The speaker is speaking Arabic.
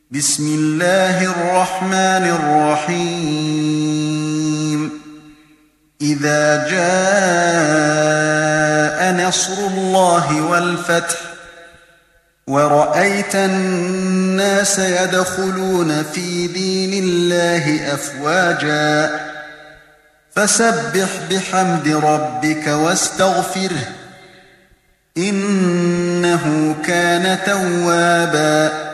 بسم الله الرحمن الرحيم إذا جاء نصر الله والفتح ورأيت الناس يدخلون في دين الله أفواجا فسبح بحمد ربك واستغفره إنه كان توابا